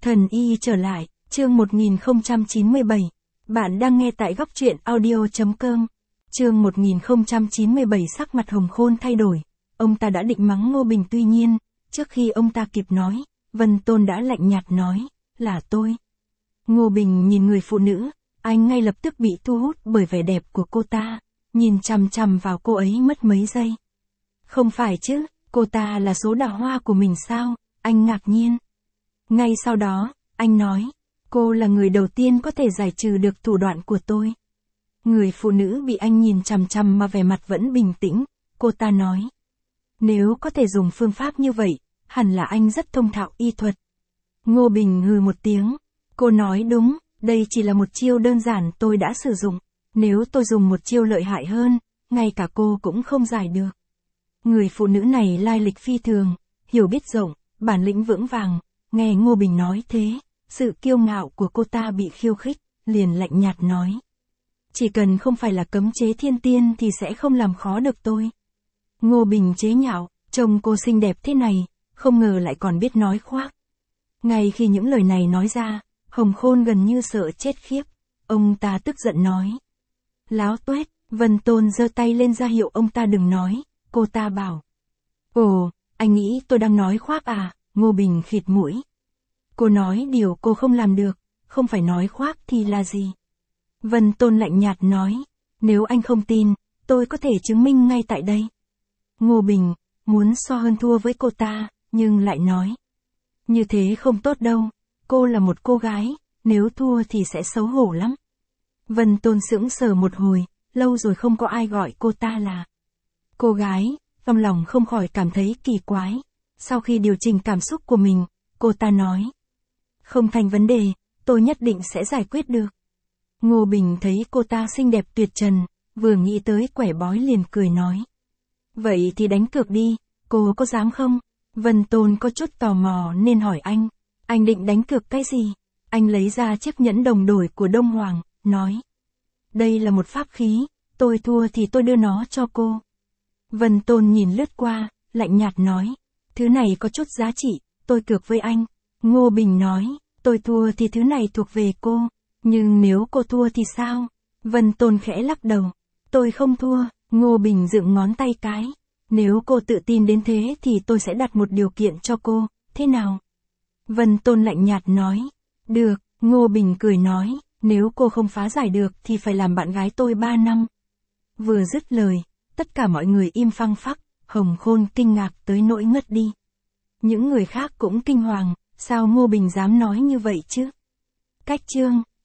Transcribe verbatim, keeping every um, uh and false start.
Thần y trở lại, chương một nghìn không trăm chín mươi bảy. Bạn đang nghe tại góc truyện audio chấm com. Chương một nghìn không trăm chín mươi bảy sắc mặt Hồng Khôn thay đổi. Ông ta đã định mắng Ngô Bình, tuy nhiên, trước khi ông ta kịp nói, Vân Tôn đã lạnh nhạt nói, là tôi. Ngô Bình nhìn người phụ nữ, anh ngay lập tức bị thu hút bởi vẻ đẹp của cô ta, nhìn chằm chằm vào cô ấy mất mấy giây. Không phải chứ, cô ta là số đào hoa của mình sao, anh ngạc nhiên. Ngay sau đó, anh nói, cô là người đầu tiên có thể giải trừ được thủ đoạn của tôi. Người phụ nữ bị anh nhìn chằm chằm mà vẻ mặt vẫn bình tĩnh, cô ta nói. Nếu có thể dùng phương pháp như vậy, hẳn là anh rất thông thạo y thuật. Ngô Bình hừ một tiếng, cô nói đúng, đây chỉ là một chiêu đơn giản tôi đã sử dụng, nếu tôi dùng một chiêu lợi hại hơn, ngay cả cô cũng không giải được. Người phụ nữ này lai lịch phi thường, hiểu biết rộng, bản lĩnh vững vàng, nghe Ngô Bình nói thế, sự kiêu ngạo của cô ta bị khiêu khích, liền lạnh nhạt nói. Chỉ cần không phải là cấm chế thiên tiên thì sẽ không làm khó được tôi. Ngô Bình chế nhạo, trông cô xinh đẹp thế này, không ngờ lại còn biết nói khoác. Ngay khi những lời này nói ra, Hồng Khôn gần như sợ chết khiếp, ông ta tức giận nói. Láo tuét, Vân Tôn giơ tay lên ra hiệu ông ta đừng nói, cô ta bảo. Ồ, anh nghĩ tôi đang nói khoác à, Ngô Bình khịt mũi. Cô nói điều cô không làm được, không phải nói khoác thì là gì? Vân Tôn lạnh nhạt nói, nếu anh không tin, tôi có thể chứng minh ngay tại đây. Ngô Bình, muốn so hơn thua với cô ta, nhưng lại nói. Như thế không tốt đâu, cô là một cô gái, nếu thua thì sẽ xấu hổ lắm. Vân Tôn sững sờ một hồi, lâu rồi không có ai gọi cô ta là cô gái, trong lòng không khỏi cảm thấy kỳ quái. Sau khi điều chỉnh cảm xúc của mình, cô ta nói. Không thành vấn đề, tôi nhất định sẽ giải quyết được. Ngô Bình thấy cô ta xinh đẹp tuyệt trần, vừa nghĩ tới quẻ bói liền cười nói. Vậy thì đánh cược đi, cô có dám không? Vân Tôn có chút tò mò nên hỏi anh. Anh định đánh cược cái gì? Anh lấy ra chiếc nhẫn đồng đổi của Đông Hoàng, nói. Đây là một pháp khí, tôi thua thì tôi đưa nó cho cô. Vân Tôn nhìn lướt qua, lạnh nhạt nói. Thứ này có chút giá trị, tôi cược với anh. Ngô Bình nói, tôi thua thì thứ này thuộc về cô. Nhưng nếu cô thua thì sao? Vân Tôn khẽ lắc đầu. Tôi không thua, Ngô Bình dựng ngón tay cái. Nếu cô tự tin đến thế thì tôi sẽ đặt một điều kiện cho cô, thế nào? Vân Tôn lạnh nhạt nói. Được, Ngô Bình cười nói, nếu cô không phá giải được thì phải làm bạn gái tôi ba năm. Vừa dứt lời, tất cả mọi người im phăng phắc, Hồng Khôn kinh ngạc tới nỗi ngất đi. Những người khác cũng kinh hoàng, sao Ngô Bình dám nói như vậy chứ? Cách chương